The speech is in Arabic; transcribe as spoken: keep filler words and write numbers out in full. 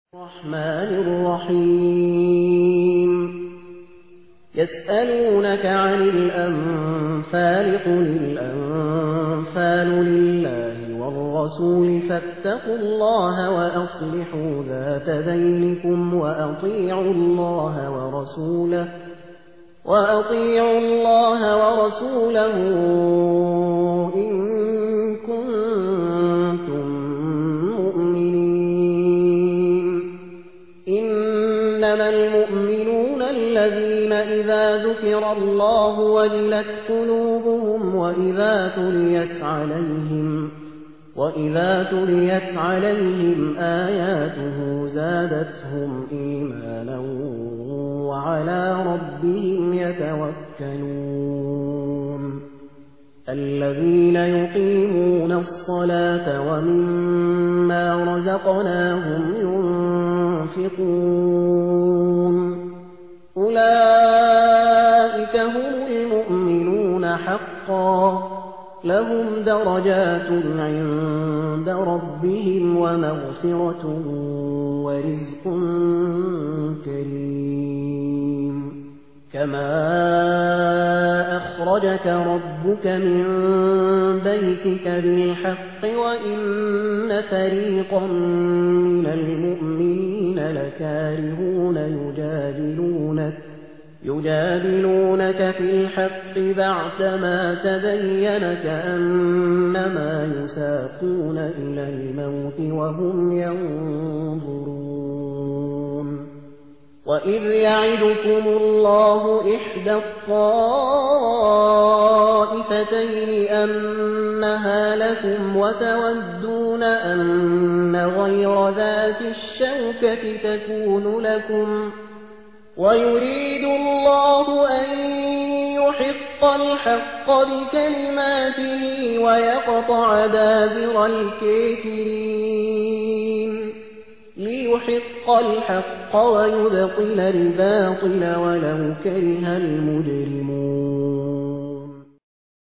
الرحمن الرحيم يسألونك عن الأنفال قل الأنفال لله والرسول فاتقوا الله وأصلحوا ذات بينكم وأطيعوا الله ورسوله وأطيعوا الله ورسوله إن كنتم مؤمنين إنما المؤمنون الذين إذا ذكر الله وجلت قلوبهم وإذا تليت عليهم وإذا تليت عليهم آياته زادتهم إيمانا وعلى ربهم يتوكلون الذين يقيمون الصلاة ومما رزقناهم ينفقون أولئك هم المؤمنون حقا لهم درجات عند ربهم ومغفرة ورزق كريم كما أخرجك ربك من بيتك بالحق وإن فريقا من المؤمنين لكارهون يجادلونك يجادلونك في الحق بعدما تبين كأنما يساقون إلى الموت وهم ينظرون وإذ يعدكم الله إحدى الطائفتين أنها لكم وتودون أن غير ذات الشوكة تكون لكم ويريد الله أن يحق الحق بكلماته ويقطع دابر الكافرين ليحق الحق ويبطل الباطل ولو كره المجرمون